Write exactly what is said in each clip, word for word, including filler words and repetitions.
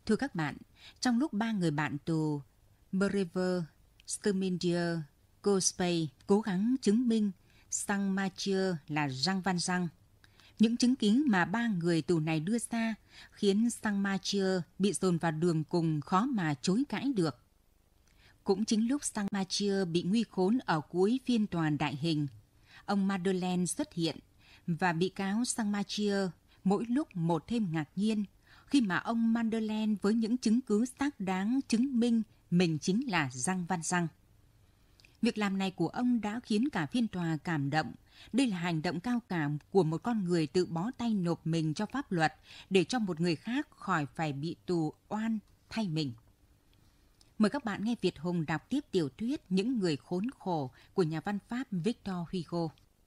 Thưa các bạn, trong lúc ba người bạn tù Brever, Sturminger, Cospay cố gắng chứng minh Saint Mathieu là Jean Valjean, những chứng kiến mà ba người tù này đưa ra khiến Saint Mathieu bị dồn vào đường cùng khó mà chối cãi được. Cũng chính lúc Saint Mathieu bị nguy khốn ở cuối phiên tòa đại hình, ông Madeleine xuất hiện và bị cáo Saint Mathieu mỗi lúc một thêm ngạc nhiên khi mà ông Madeleine với những chứng cứ xác đáng chứng minh mình chính là Jean Valjean. Việc làm này của ông đã khiến cả phiên tòa cảm động. Đây là hành động cao cả của một con người tự bó tay nộp mình cho pháp luật để cho một người khác khỏi phải bị tù oan thay mình. Mời các bạn nghe Việt Hùng đọc tiếp tiểu thuyết Những người khốn khổ của nhà văn Pháp Victor Hugo.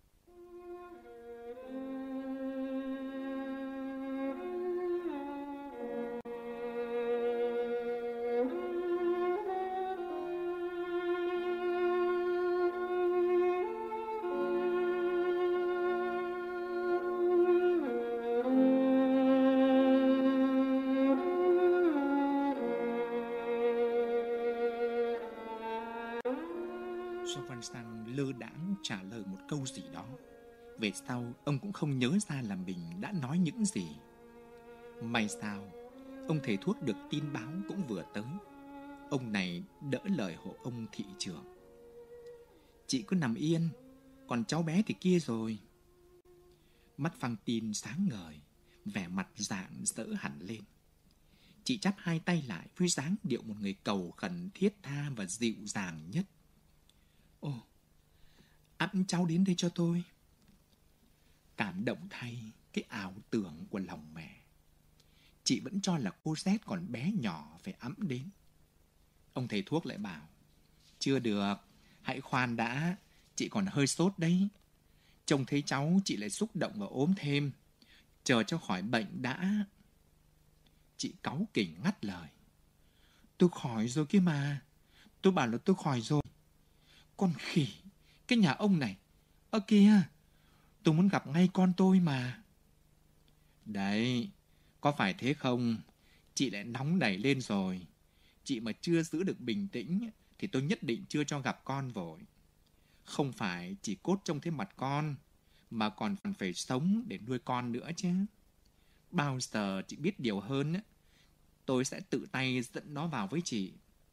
Jean Valjean lơ đãng trả lời một câu gì đó. Về sau, ông cũng không nhớ ra là mình đã nói những gì. May sao, ông thầy thuốc được tin báo cũng vừa tới. Ông này đỡ lời hộ ông thị trưởng. Chị cứ nằm yên, còn cháu bé thì kia rồi. Mắt Fantine sáng ngời, vẻ mặt rạng rỡ hẳn lên. Chị chắp hai tay lại với dáng điệu một người cầu khẩn thiết tha và dịu dàng nhất. Ồ, ẵm cháu đến đây cho tôi. Cảm động thay cái ảo tưởng của lòng mẹ. Chị vẫn cho là cô Z còn bé nhỏ phải ẵm đến. Ông thầy thuốc lại bảo, chưa được, hãy khoan đã, chị còn hơi sốt đấy. Trông thấy cháu chị lại xúc động và ốm thêm. Chờ cho khỏi bệnh đã. Chị cáu kỉnh ngắt lời. Tôi khỏi rồi kia mà. Tôi bảo là tôi khỏi rồi. Con khỉ, cái nhà ông này. Ơ kìa, tôi muốn gặp ngay con tôi mà. Đấy, có phải thế không? Chị lại nóng nảy lên rồi. Chị mà chưa giữ được bình tĩnh thì tôi nhất định chưa cho gặp con vội. Không phải chỉ cốt trông thấy mặt con, mà còn phải sống để nuôi con nữa chứ. Bao giờ chị biết điều hơn, tôi sẽ tự tay dẫn nó vào với chị.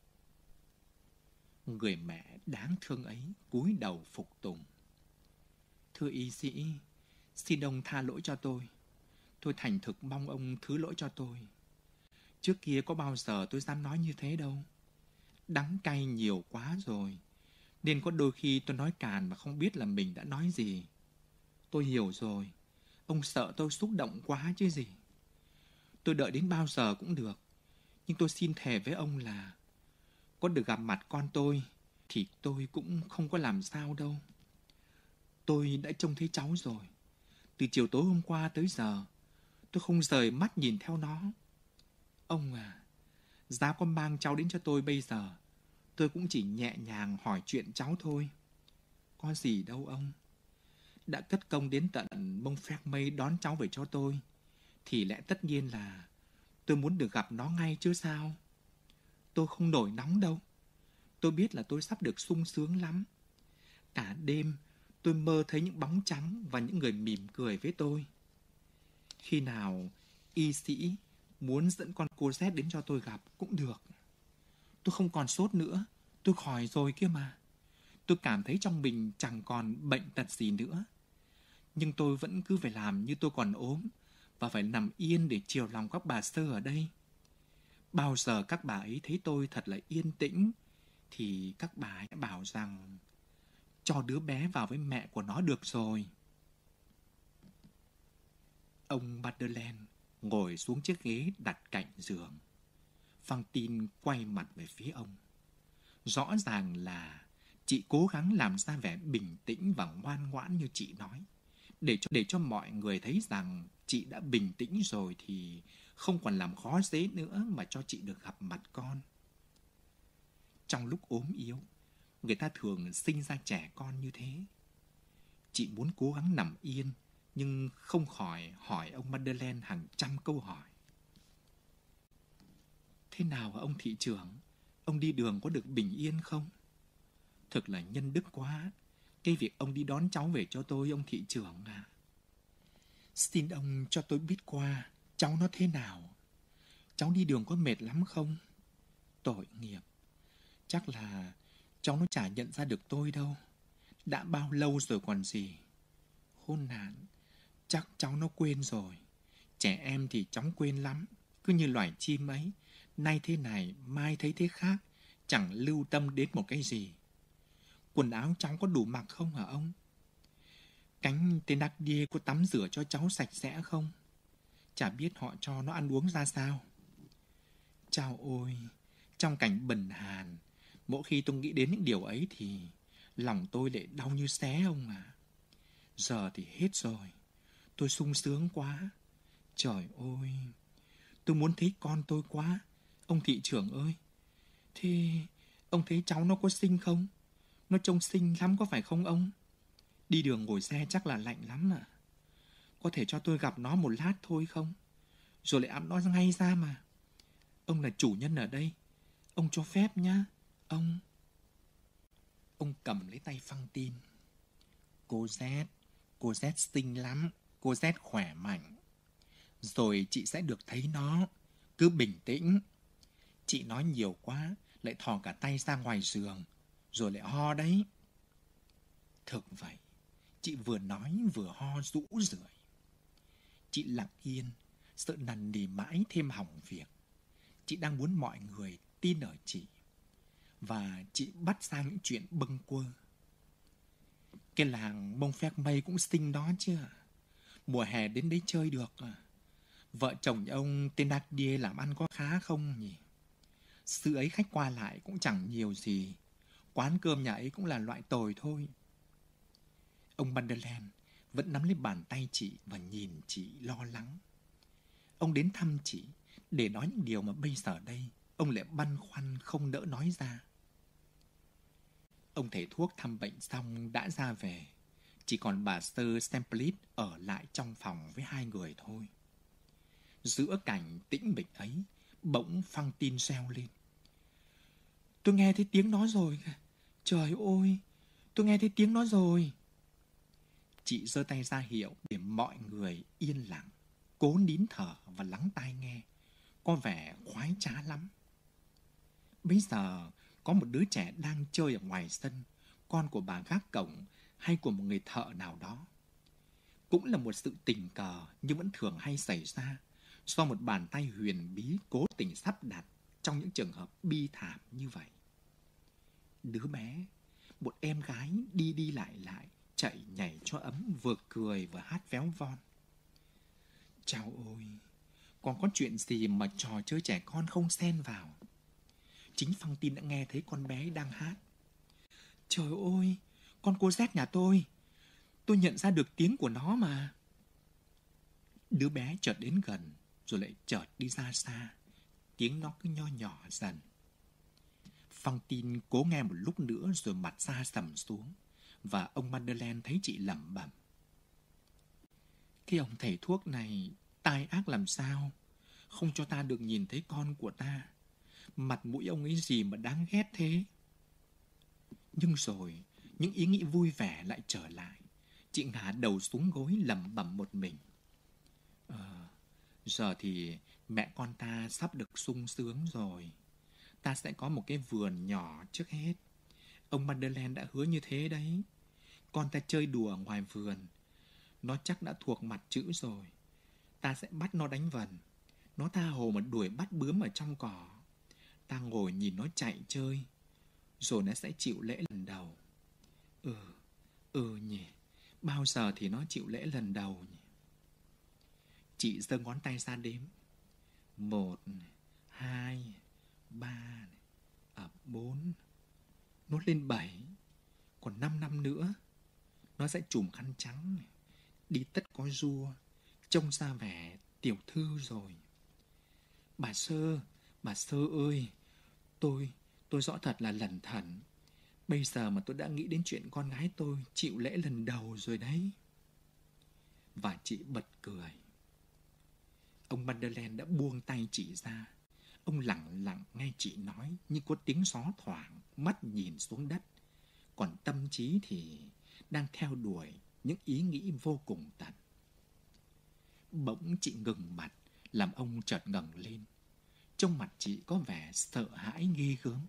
Người mẹ đáng thương ấy cúi đầu phục tùng. Thưa y sĩ, xin ông tha lỗi cho tôi. Tôi thành thực mong ông thứ lỗi cho tôi. Trước kia có bao giờ tôi dám nói như thế đâu. Đắng cay nhiều quá rồi, nên có đôi khi tôi nói càn mà không biết là mình đã nói gì. Tôi hiểu rồi, ông sợ tôi xúc động quá chứ gì. Tôi đợi đến bao giờ cũng được, nhưng tôi xin thề với ông là có được gặp mặt con tôi thì tôi cũng không có làm sao đâu. Tôi đã trông thấy cháu rồi. Từ chiều tối hôm qua tới giờ, tôi không rời mắt nhìn theo nó. Ông à, giá có mang cháu đến cho tôi bây giờ, tôi cũng chỉ nhẹ nhàng hỏi chuyện cháu thôi. Có gì đâu ông. Đã cất công đến tận Montfermeil đón cháu về cho tôi, thì lẽ tất nhiên là tôi muốn được gặp nó ngay chứ sao. Tôi không nổi nóng đâu. Tôi biết là tôi sắp được sung sướng lắm. Cả đêm tôi mơ thấy những bóng trắng và những người mỉm cười với tôi. Khi nào y sĩ muốn dẫn con cô Z đến cho tôi gặp cũng được. Tôi không còn sốt nữa, tôi khỏi rồi kia mà. Tôi cảm thấy trong mình chẳng còn bệnh tật gì nữa. Nhưng tôi vẫn cứ phải làm như tôi còn ốm và phải nằm yên để chiều lòng các bà sơ ở đây. Bao giờ các bà ấy thấy tôi thật là yên tĩnh thì các bà ấy bảo rằng cho đứa bé vào với mẹ của nó được rồi. Ông Madeleine ngồi xuống chiếc ghế đặt cạnh giường. Fantine quay mặt về phía ông. Rõ ràng là chị cố gắng làm ra vẻ bình tĩnh và ngoan ngoãn như chị nói, để cho, để cho mọi người thấy rằng chị đã bình tĩnh rồi thì không còn làm khó dễ nữa mà cho chị được gặp mặt con. Trong lúc ốm yếu, người ta thường sinh ra trẻ con như thế. Chị muốn cố gắng nằm yên, nhưng không khỏi hỏi ông Madeleine hàng trăm câu hỏi. thế nào hả ông thị trưởng? Ông đi đường có được bình yên không? Thực là nhân đức quá, cái việc ông đi đón cháu về cho tôi, ông thị trưởng à. Xin ông cho tôi biết qua, cháu nó thế nào? Cháu đi đường có mệt lắm không? Tội nghiệp, chắc là cháu nó chả nhận ra được tôi đâu. Đã bao lâu rồi còn gì. Khốn nạn, chắc cháu nó quên rồi. Trẻ em thì chóng quên lắm, cứ như loài chim ấy, nay thế này, mai thấy thế khác, chẳng lưu tâm đến một cái gì. Quần áo cháu có đủ mặc không hả ông? Cánh tên đắc đia có tắm rửa cho cháu sạch sẽ không? Chả biết họ cho nó ăn uống ra sao. Chao ôi, trong cảnh bần hàn, mỗi khi tôi nghĩ đến những điều ấy thì lòng tôi lại đau như xé ông à. Giờ thì hết rồi, tôi sung sướng quá. Trời ơi, tôi muốn thấy con tôi quá, ông thị trưởng ơi. Thế ông thấy cháu nó có xinh không? Nó trông xinh lắm có phải không ông? Đi đường ngồi xe chắc là lạnh lắm à. Có thể cho tôi gặp nó một lát thôi không? Rồi lại ẵm nó ngay ra mà. Ông là chủ nhân ở đây, ông cho phép nhá, ông. Ông cầm lấy tay Phăng Tin. Cô Z, cô Z xinh lắm, cô Z khỏe mạnh. Rồi chị sẽ được thấy nó, cứ bình tĩnh. Chị nói nhiều quá, lại thò cả tay ra ngoài giường, rồi lại ho đấy. Thực vậy, chị vừa nói vừa ho rũ rượi. Chị lặng yên, sợ nằn nì mãi thêm hỏng việc. Chị đang muốn mọi người tin ở chị. Và chị bắt sang những chuyện bâng quơ. Cái làng Mông Phét Mây cũng xinh đó chứ. Mùa hè đến đấy chơi được à. Vợ chồng ông tên Nadia làm ăn có khá không nhỉ? Sự ấy khách qua lại cũng chẳng nhiều gì. Quán cơm nhà ấy cũng là loại tồi thôi. Ông Bunderland vẫn nắm lấy bàn tay chị và nhìn chị lo lắng. Ông đến thăm chị để nói những điều mà bây giờ đây ông lại băn khoăn không đỡ nói ra. Ông thầy thuốc thăm bệnh xong đã ra về. Chỉ còn bà Sơ Semplit ở lại trong phòng với hai người thôi. Giữa cảnh tĩnh mịch ấy, bỗng Phăng Tin reo lên. Tôi nghe thấy tiếng nó rồi. Trời ơi, tôi nghe thấy tiếng nó rồi. Chị giơ tay ra hiệu để mọi người yên lặng, cố nín thở và lắng tai nghe. Có vẻ khoái trá lắm. Bây giờ có một đứa trẻ đang chơi ở ngoài sân, con của bà gác cổng hay của một người thợ nào đó. Cũng là một sự tình cờ nhưng vẫn thường hay xảy ra do một bàn tay huyền bí cố tình sắp đặt trong những trường hợp bi thảm như vậy. Đứa bé, một em gái đi đi lại lại, chạy nhảy cho ấm, vừa cười vừa hát véo von. Chao ôi, còn có chuyện gì mà trò chơi trẻ con không xen vào. Chính Phăng Tin đã nghe thấy con bé đang hát. Trời ơi, con cô Z nhà tôi. Tôi nhận ra được tiếng của nó mà. Đứa bé chợt đến gần, rồi lại chợt đi ra xa. Tiếng nó cứ nho nhỏ dần. Phăng Tin cố nghe một lúc nữa rồi mặt xa sầm xuống. Và ông Madeleine thấy chị lẩm bẩm. Cái ông thầy thuốc này tai ác làm sao? Không cho ta được nhìn thấy con của ta. Mặt mũi ông ấy gì mà đáng ghét thế? Nhưng rồi, những ý nghĩ vui vẻ lại trở lại. Chị ngả đầu xuống gối lẩm bẩm một mình. Ờ, giờ thì mẹ con ta sắp được sung sướng rồi. Ta sẽ có một cái vườn nhỏ trước hết. Ông Madeleine đã hứa như thế đấy. Con ta chơi đùa ngoài vườn. Nó chắc đã thuộc mặt chữ rồi. Ta sẽ bắt nó đánh vần. Nó tha hồ mà đuổi bắt bướm ở trong cỏ. Ta ngồi nhìn nó chạy chơi. Rồi nó sẽ chịu lễ lần đầu. Ừ, ừ nhỉ. Bao giờ thì nó chịu lễ lần đầu nhỉ? Chị giơ ngón tay ra đếm. Một, hai, ba, à, bốn. Nó lên bảy. Còn năm năm nữa nó sẽ trùm khăn trắng, đi tất có rua, trông ra vẻ tiểu thư rồi. Bà Sơ, bà Sơ ơi, tôi, tôi rõ thật là lẩn thẩn. Bây giờ mà tôi đã nghĩ đến chuyện con gái tôi chịu lễ lần đầu rồi đấy. Và chị bật cười. Ông Madeleine đã buông tay chị ra. Ông lặng lặng nghe chị nói như có tiếng gió thoảng, mắt nhìn xuống đất. Còn tâm trí thì đang theo đuổi những ý nghĩ vô cùng tận. Bỗng chị ngừng bặt, làm ông chợt ngẩng lên. Trong mặt chị có vẻ sợ hãi ghê gớm.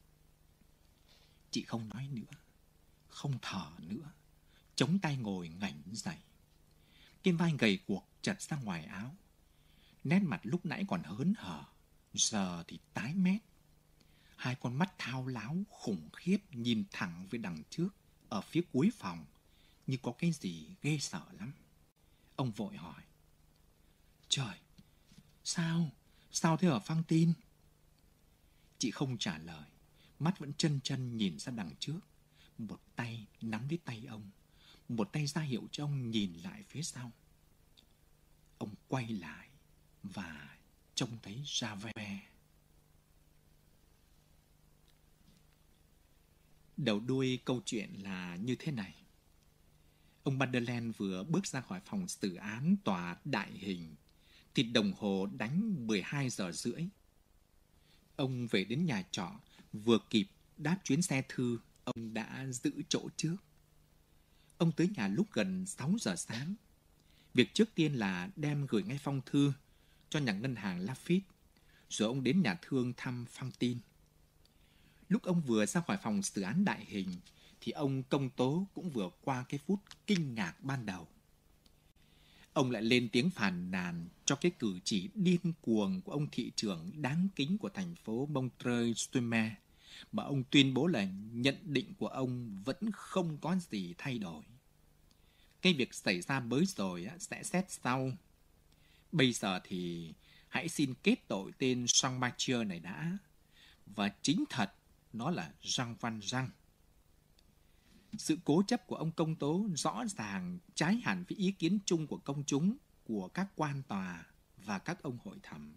Chị không nói nữa, không thở nữa, chống tay ngồi ngảnh dậy. Cái vai gầy guộc chật ra ngoài áo. Nét mặt lúc nãy còn hớn hở, giờ thì tái mét. Hai con mắt thao láo khủng khiếp nhìn thẳng về đằng trước, ở phía cuối phòng, như có cái gì ghê sợ lắm. Ông vội hỏi: Trời, sao? Sao thế ở Phang Tin? Chị không trả lời, mắt vẫn chân chân nhìn ra đằng trước. Một tay nắm lấy tay ông, một tay ra hiệu cho ông nhìn lại phía sau. Ông quay lại và trông thấy Javert. Đầu đuôi câu chuyện là như thế này. Ông Madeleine vừa bước ra khỏi phòng xử án tòa đại hình thì đồng hồ đánh mười hai giờ rưỡi. Ông về đến nhà trọ, vừa kịp đáp chuyến xe thư, ông đã giữ chỗ trước. Ông tới nhà lúc gần sáu giờ sáng. Việc trước tiên là đem gửi ngay phong thư cho nhà ngân hàng Lafitte, rồi ông đến nhà thương thăm Phang Tin. Lúc ông vừa ra khỏi phòng xử án đại hình thì ông công tố cũng vừa qua cái phút kinh ngạc ban đầu. Ông lại lên tiếng phàn nàn cho cái cử chỉ điên cuồng của ông thị trưởng đáng kính của thành phố Montreuil-sur-Mer, mà ông tuyên bố là nhận định của ông vẫn không có gì thay đổi. Cái việc xảy ra mới rồi sẽ xét sau. Bây giờ thì hãy xin kết tội tên Jean Mathieu này đã. Và chính thật, nó là Jean Valjean. Sự cố chấp của ông công tố rõ ràng trái hẳn với ý kiến chung của công chúng, của các quan tòa và các ông hội thẩm.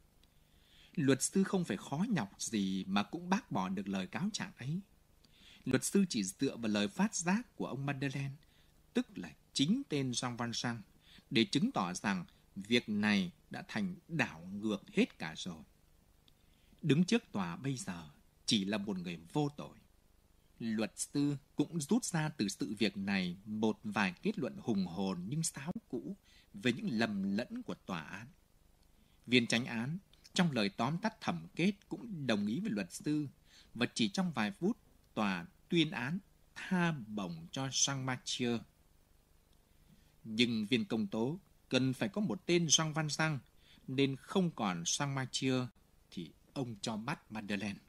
Luật sư không phải khó nhọc gì mà cũng bác bỏ được lời cáo trạng ấy. Luật sư chỉ dựa vào lời phát giác của ông Madeleine, tức là chính tên Jean Valjean, để chứng tỏ rằng việc này đã thành đảo ngược hết cả rồi. Đứng trước tòa bây giờ chỉ là một người vô tội. Luật sư cũng rút ra từ sự việc này một vài kết luận hùng hồn nhưng sáo cũ về những lầm lẫn của tòa án. Viên chánh án trong lời tóm tắt thẩm kết cũng đồng ý với luật sư, và chỉ trong vài phút tòa tuyên án tha bổng cho Jean Mathieu. Nhưng viên công tố cần phải có một tên Jean Valjean, nên không còn Jean Mathieu thì ông cho bắt Madeleine.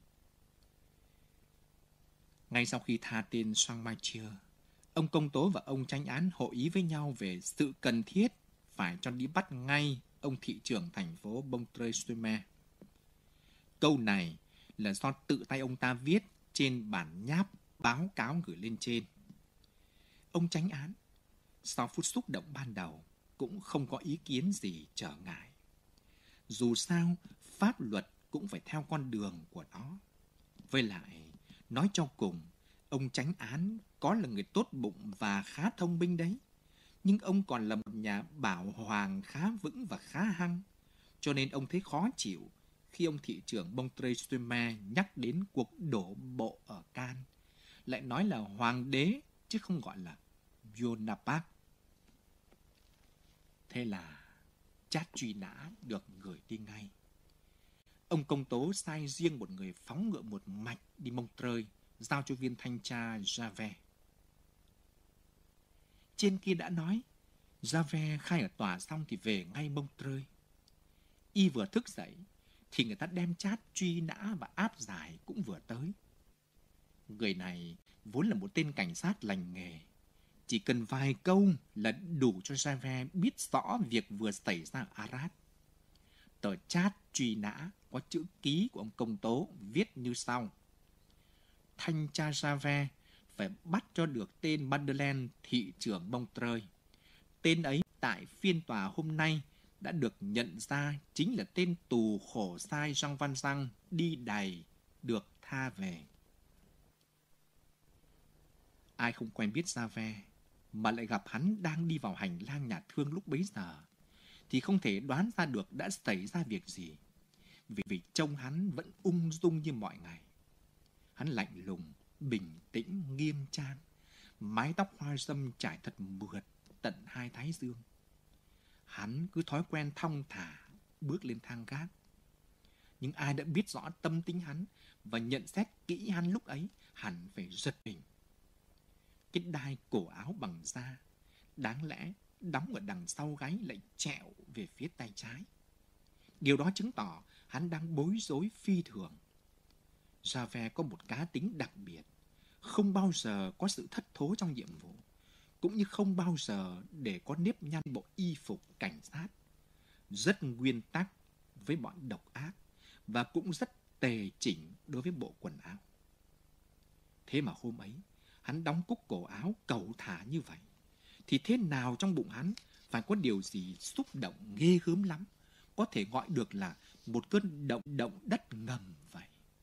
Ngay sau khi tha tên Jean Mathieu, ông công tố và ông chánh án hội ý với nhau về sự cần thiết phải cho đi bắt ngay ông thị trưởng thành phố Montreuil-sur-Mer. Câu này là do tự tay ông ta viết trên bản nháp báo cáo gửi lên trên. Ông chánh án, sau phút xúc động ban đầu, cũng không có ý kiến gì trở ngại. Dù sao, pháp luật cũng phải theo con đường của nó. Với lại, nói cho cùng, ông chánh án có là người tốt bụng và khá thông minh đấy, nhưng ông còn là một nhà bảo hoàng khá vững và khá hăng, cho nên ông thấy khó chịu khi ông thị trưởng Montreuil-sur-Mer nhắc đến cuộc đổ bộ ở Cannes, lại nói là hoàng đế chứ không gọi là Bonaparte. Thế là chát truy nã được gửi đi ngay. Ông công tố sai riêng một người phóng ngựa một mạch đi Montreuil, giao cho viên thanh tra Javert. Trên kia đã nói, Javert khai ở tòa xong thì về ngay Montreuil. Y vừa thức dậy, thì người ta đem chát truy nã và áp giải cũng vừa tới. Người này vốn là một tên cảnh sát lành nghề. Chỉ cần vài câu là đủ cho Javert biết rõ việc vừa xảy ra ở Arras. Tờ chát truy nã có chữ ký của ông công tố viết như sau: Thanh tra Javert phải bắt cho được tên Madeleine, thị trưởng Montreuil. Tên ấy tại phiên tòa hôm nay đã được nhận ra chính là tên tù khổ sai Jean Valjean đi đày được tha về. Ai không quen biết Javert mà lại gặp hắn đang đi vào hành lang nhà thương lúc bấy giờ thì không thể đoán ra được đã xảy ra việc gì. vì, vì trông hắn vẫn ung dung như mọi ngày. Hắn lạnh lùng, bình tĩnh, nghiêm trang, mái tóc hoa râm trải thật mượt tận hai thái dương. Hắn cứ thói quen thong thả bước lên thang gác. Nhưng ai đã biết rõ tâm tính hắn và nhận xét kỹ hắn lúc ấy hẳn phải giật mình. Cái đai cổ áo bằng da đáng lẽ đóng ở đằng sau gáy lại trẹo về phía tay trái. Điều đó chứng tỏ hắn đang bối rối phi thường. Javert có một cá tính đặc biệt, không bao giờ có sự thất thố trong nhiệm vụ, cũng như không bao giờ để có nếp nhăn bộ y phục cảnh sát. Rất nguyên tắc với bọn độc ác và cũng rất tề chỉnh đối với bộ quần áo. Thế mà hôm ấy, hắn đóng cúc cổ áo cẩu thả như vậy, thì thế nào trong bụng hắn phải có điều gì xúc động ghê gớm lắm, có thể gọi được là một cơn động động đất ngầm vậy.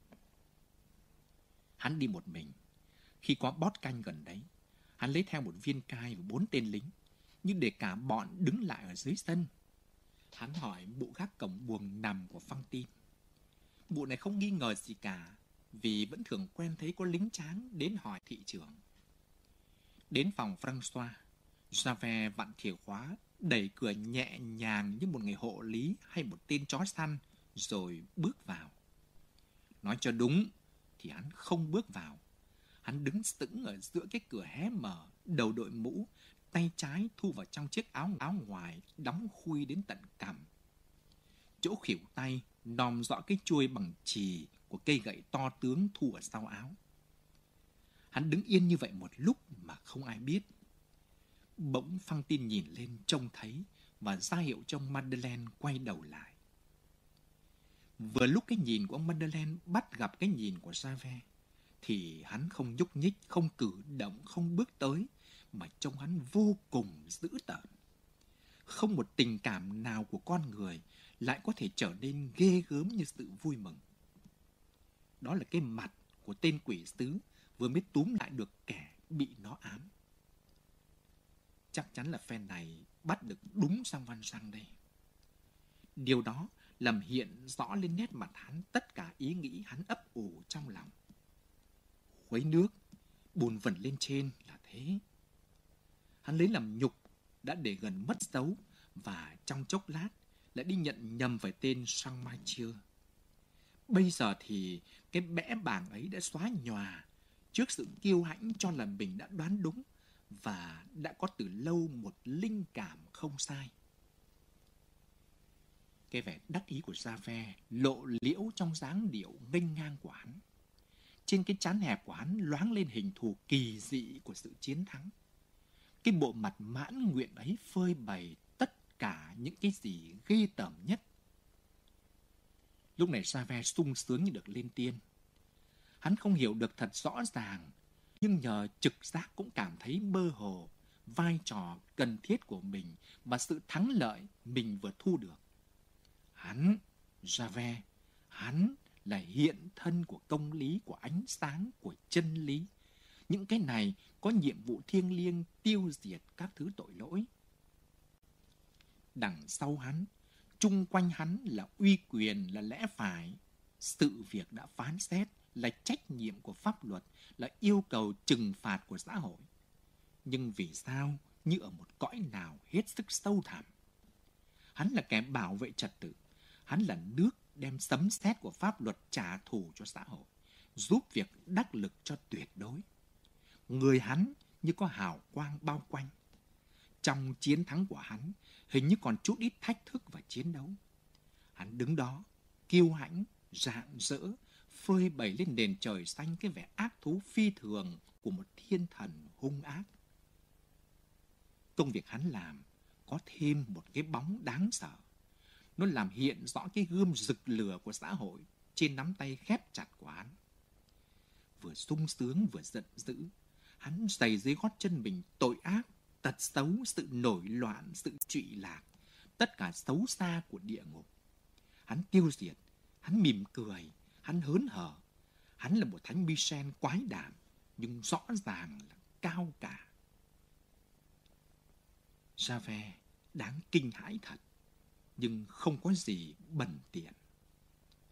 Hắn đi một mình. Khi có bót canh gần đấy, hắn lấy theo một viên cai và bốn tên lính, nhưng để cả bọn đứng lại ở dưới sân. Hắn hỏi bộ gác cổng buồng nằm của Fantine. Bộ này không nghi ngờ gì cả, vì vẫn thường quen thấy có lính tráng đến hỏi thị trưởng. Đến phòng François, Javert vặn chìa khóa, đẩy cửa nhẹ nhàng như một người hộ lý hay một tên chó săn, rồi bước vào. Nói cho đúng thì hắn không bước vào. Hắn đứng sững ở giữa cái cửa hé mở, đầu đội mũ, tay trái thu vào trong chiếc áo áo ngoài đóng khui đến tận cằm. Chỗ khuỷu tay nòm rõ cái chuôi bằng chì của cây gậy to tướng thu ở sau áo. Hắn đứng yên như vậy một lúc mà không ai biết. Bỗng Fantine nhìn lên trông thấy và ra hiệu cho Madeleine quay đầu lại. Vừa lúc cái nhìn của ông Madeleine bắt gặp cái nhìn của Javert, thì hắn không nhúc nhích, không cử động, không bước tới, mà trông hắn vô cùng dữ tợn. Không một tình cảm nào của con người lại có thể trở nên ghê gớm như sự vui mừng. Đó là cái mặt của tên quỷ sứ vừa mới túm lại được kẻ bị nó ám. Chắc chắn là phe này bắt được đúng Jean Valjean đây. Điều đó làm hiện rõ lên nét mặt hắn tất cả ý nghĩ hắn ấp ủ trong lòng. Khuấy nước, bùn vẩn lên trên là thế. Hắn lấy làm nhục đã để gần mất dấu và trong chốc lát lại đi nhận nhầm về tên Saint-Mathieu. Bây giờ thì cái bẽ bàng ấy đã xóa nhòa trước sự kiêu hãnh cho là mình đã đoán đúng và đã có từ lâu một linh cảm không sai. Cái vẻ đắc ý của Javert lộ liễu trong dáng điệu nghênh ngang của hắn. Trên cái trán hẹp của hắn loáng lên hình thù kỳ dị của sự chiến thắng. Cái bộ mặt mãn nguyện ấy phơi bày tất cả những cái gì ghê tởm nhất. Lúc này Javert sung sướng như được lên tiên. Hắn không hiểu được thật rõ ràng, nhưng nhờ trực giác cũng cảm thấy mơ hồ vai trò cần thiết của mình và sự thắng lợi mình vừa thu được. Hắn, Javert, hắn là hiện thân của công lý, của ánh sáng, của chân lý. Những cái này có nhiệm vụ thiêng liêng tiêu diệt các thứ tội lỗi. Đằng sau hắn, chung quanh hắn là uy quyền, là lẽ phải. Sự việc đã phán xét, là trách nhiệm của pháp luật, là yêu cầu trừng phạt của xã hội. Nhưng vì sao, như ở một cõi nào hết sức sâu thẳm. Hắn là kẻ bảo vệ trật tự. Hắn là nước đem sấm sét của pháp luật trả thù cho xã hội, giúp việc đắc lực cho tuyệt đối. Người hắn như có hào quang bao quanh. Trong chiến thắng của hắn, hình như còn chút ít thách thức và chiến đấu. Hắn đứng đó, kiêu hãnh, rạng rỡ, phơi bày lên nền trời xanh cái vẻ ác thú phi thường của một thiên thần hung ác. Công việc hắn làm có thêm một cái bóng đáng sợ. Nó làm hiện rõ cái gươm rực lửa của xã hội trên nắm tay khép chặt của hắn. Vừa sung sướng vừa giận dữ, hắn giày dưới gót chân mình tội ác, tật xấu, sự nổi loạn, sự trụy lạc, tất cả xấu xa của địa ngục. Hắn tiêu diệt, hắn mỉm cười, hắn hớn hở. Hắn là một thánh Michel quái đản, nhưng rõ ràng là cao cả. Javert đáng kinh hãi thật, nhưng không có gì bần tiện.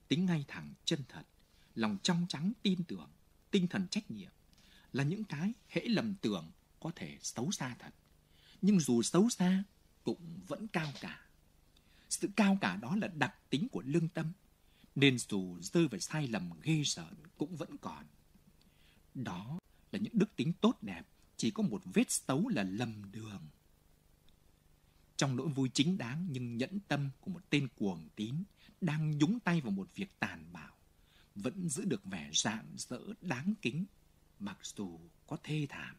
tính ngay thẳng, chân thật, lòng trong trắng, tin tưởng, tinh thần trách nhiệm là những cái hễ lầm tưởng có thể xấu xa thật. Nhưng dù xấu xa cũng vẫn cao cả. Sự cao cả đó là đặc tính của lương tâm, nên dù rơi vào sai lầm ghê rợn cũng vẫn còn. Đó là những đức tính tốt đẹp, chỉ có một vết xấu là lầm đường. Trong nỗi vui chính đáng nhưng nhẫn tâm của một tên cuồng tín đang nhúng tay vào một việc tàn bạo, vẫn giữ được vẻ rạng rỡ đáng kính, mặc dù có thê thảm.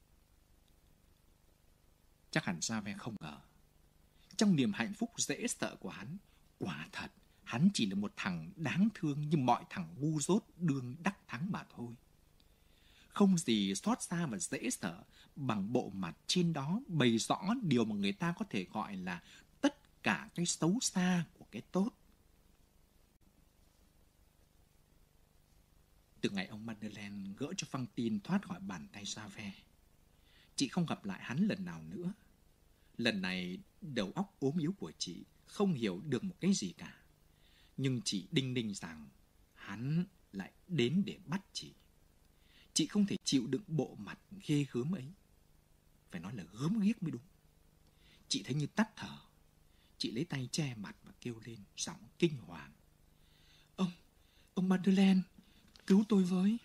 Chắc hẳn Javert không ngờ, trong niềm hạnh phúc dễ sợ của hắn, quả thật hắn chỉ là một thằng đáng thương như mọi thằng ngu dốt đương đắc thắng mà thôi. Không gì xót xa và dễ sợ bằng bộ mặt trên đó bày rõ điều mà người ta có thể gọi là tất cả cái xấu xa của cái tốt. Từ ngày ông Madeleine gỡ cho Fantine thoát khỏi bàn tay Javert, chị không gặp lại hắn lần nào nữa. Lần này đầu óc ốm yếu của chị không hiểu được một cái gì cả. Nhưng chị đinh ninh rằng hắn lại đến để bắt chị. Chị không thể chịu đựng bộ mặt ghê gớm ấy. Phải nói là gớm ghiếc mới đúng. Chị thấy như tắt thở. Chị lấy tay che mặt và kêu lên giọng kinh hoàng. Ông, ông Madeleine, cứu tôi với.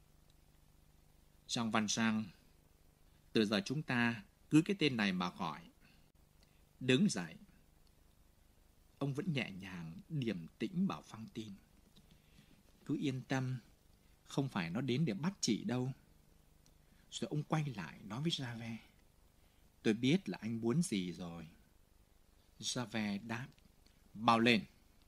Jean Valjean, từ giờ chúng ta cứ cái tên này mà gọi. Đứng dậy. Ông vẫn nhẹ nhàng, điềm tĩnh bảo Fantine. Cứ yên tâm, không phải nó đến để bắt chị đâu. Rồi ông quay lại nói với Javert. Tôi biết là anh muốn gì rồi. Javert đáp. Bao lên.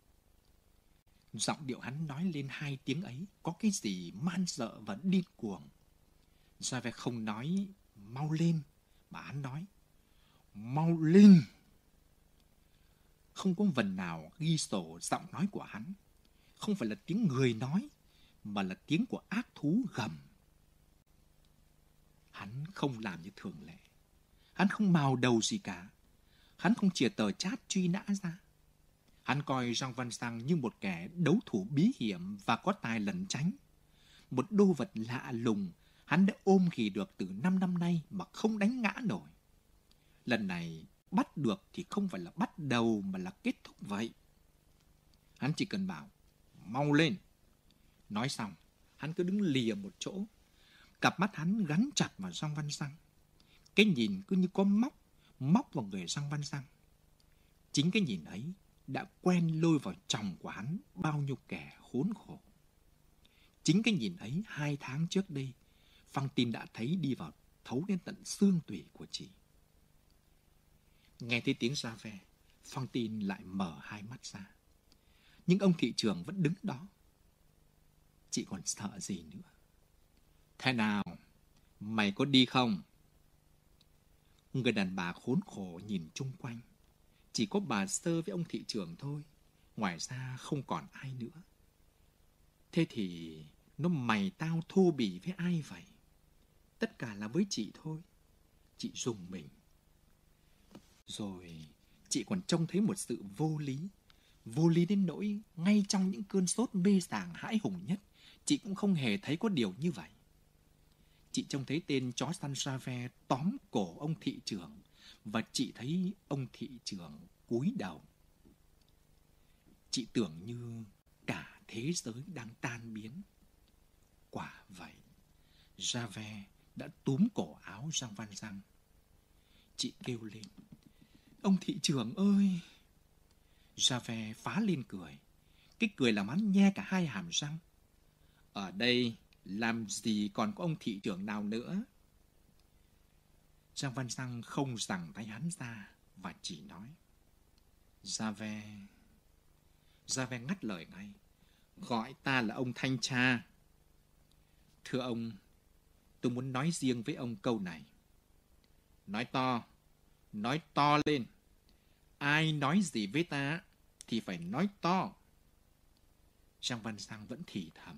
Giọng điệu hắn nói lên hai tiếng ấy có cái gì man dợ và điên cuồng. Javert không nói mau lên, mà hắn nói mau lên. Không có vần nào ghi sổ giọng nói của hắn. Không phải là tiếng người nói, mà là tiếng của ác thú gầm. Hắn không làm như thường lệ. Hắn không mào đầu gì cả. Hắn không chìa tờ chát truy nã ra. Hắn coi Jean Valjean như một kẻ đấu thủ bí hiểm và có tài lẩn tránh. Một đô vật lạ lùng hắn đã ôm ghì được từ năm năm nay mà không đánh ngã nổi. Lần này bắt được thì không phải là bắt đầu mà là kết thúc vậy. Hắn chỉ cần bảo mau lên. Nói xong, hắn cứ đứng lìa một chỗ. Cặp mắt hắn gắn chặt vào Jean Valjean. Cái nhìn cứ như có móc, móc vào người Jean Valjean. Chính cái nhìn ấy đã quen lôi vào chồng của hắn bao nhiêu kẻ khốn khổ. Chính cái nhìn ấy hai tháng trước đây, Fantine đã thấy đi vào thấu đến tận xương tủy của chị. Nghe thấy tiếng Javert, Fantine lại mở hai mắt ra. Nhưng ông thị trưởng vẫn đứng đó. Chị còn sợ gì nữa? Thế nào? Mày có đi không? Người đàn bà khốn khổ nhìn chung quanh. Chỉ có bà Sơ với ông thị trưởng thôi. Ngoài ra không còn ai nữa. Thế thì nó mày tao thô bỉ với ai vậy? Tất cả là với chị thôi. Chị rùng mình. Rồi chị còn trông thấy một sự vô lý. Vô lý đến nỗi ngay trong những cơn sốt mê sảng hãi hùng nhất, chị cũng không hề thấy có điều như vậy. Chị trông thấy tên chó săn Javert tóm cổ ông thị trưởng, và chị thấy ông thị trưởng cúi đầu. Chị tưởng như cả thế giới đang tan biến. Quả vậy, Javert đã túm cổ áo Jean Valjean. Chị kêu lên, ông thị trưởng ơi! Javert phá lên cười. Cái cười làm hắn nhe cả hai hàm răng. Ở đây làm gì còn có ông thị trưởng nào nữa? Jean Valjean không giằng tay hắn ra và chỉ nói. Javert... Javert ngắt lời ngay. Gọi ta là ông thanh tra. Thưa ông, tôi muốn nói riêng với ông câu này. Nói to, nói to lên. Ai nói gì với ta thì phải nói to. Jean Valjean vẫn thì thầm.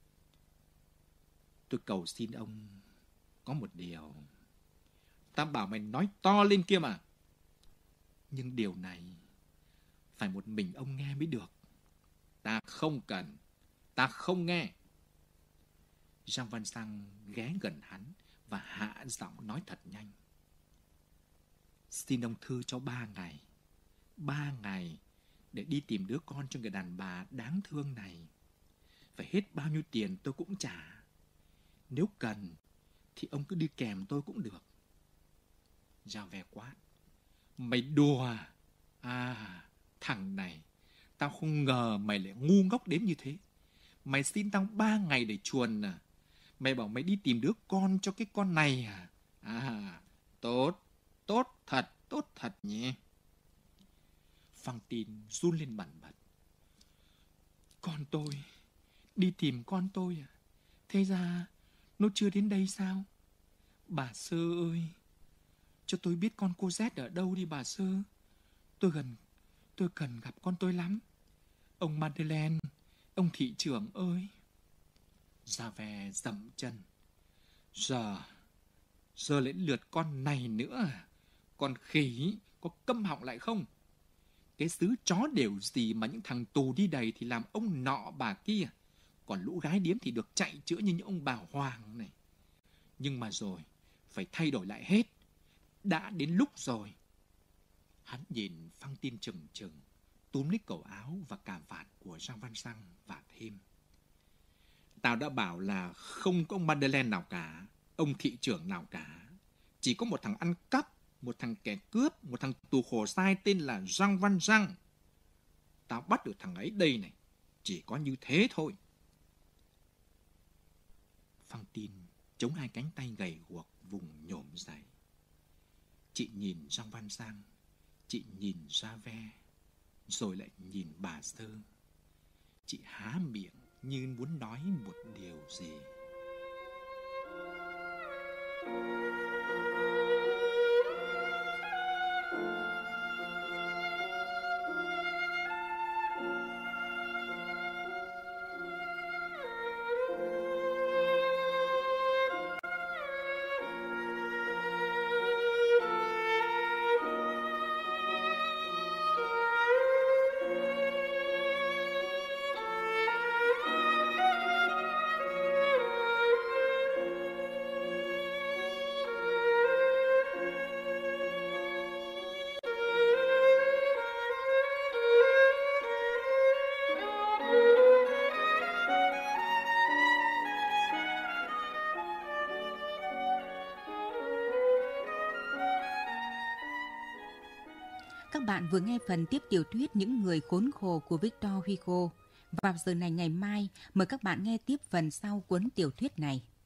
Tôi cầu xin ông có một điều. Ta bảo mày nói to lên kia mà. Nhưng điều này phải một mình ông nghe mới được. Ta không cần, ta không nghe. Jean Valjean ghé gần hắn và hạ giọng nói thật nhanh. Xin ông thư cho ba ngày, ba ngày để đi tìm đứa con cho người đàn bà đáng thương này. Phải hết bao nhiêu tiền tôi cũng trả. Nếu cần thì ông cứ đi kèm tôi cũng được. Javert quát. Mày đùa à? Thằng này, tao không ngờ mày lại ngu ngốc đến như thế. Mày xin tao ba ngày để chuồn à? Mày bảo mày đi tìm đứa con cho cái con này à? À, tốt, tốt thật, tốt thật nhỉ. Fantine run lên bần bật. Con tôi, đi tìm con tôi à? Thế ra nó chưa đến đây sao? Bà Sơ ơi, cho tôi biết con cô Z ở đâu đi bà Sơ. Tôi gần, tôi cần gặp con tôi lắm. Ông Madeleine, ông thị trưởng ơi. Javert dậm chân. Giờ, giờ đến lượt con này nữa à? Con khỉ, có câm họng lại không? Cái xứ chó đều gì mà những thằng tù đi đầy thì làm ông nọ bà kia. Còn lũ gái điếm thì được chạy chữa như những ông bà Hoàng này. Nhưng mà rồi, phải thay đổi lại hết. Đã đến lúc rồi. Hắn nhìn Fantine chừng chừng, túm lấy cổ áo và cà vạt của Jean Valjean và thêm. Tao đã bảo là không có ông Madeleine nào cả, ông thị trưởng nào cả. Chỉ có một thằng ăn cắp, một thằng kẻ cướp, một thằng tù khổ sai tên là Jean Valjean. Tao bắt được thằng ấy đây này. Chỉ có như thế thôi. Fantine chống hai cánh tay gầy guộc vùng nhổm dậy. Chị nhìn Jean Valjean, chị nhìn Javert, rồi lại nhìn bà Sơ. Chị há miệng như muốn nói một điều gì. Các bạn vừa nghe phần tiếp tiểu thuyết Những người khốn khổ của Victor Hugo. Vào giờ này ngày mai, mời các bạn nghe tiếp phần sau cuốn tiểu thuyết này.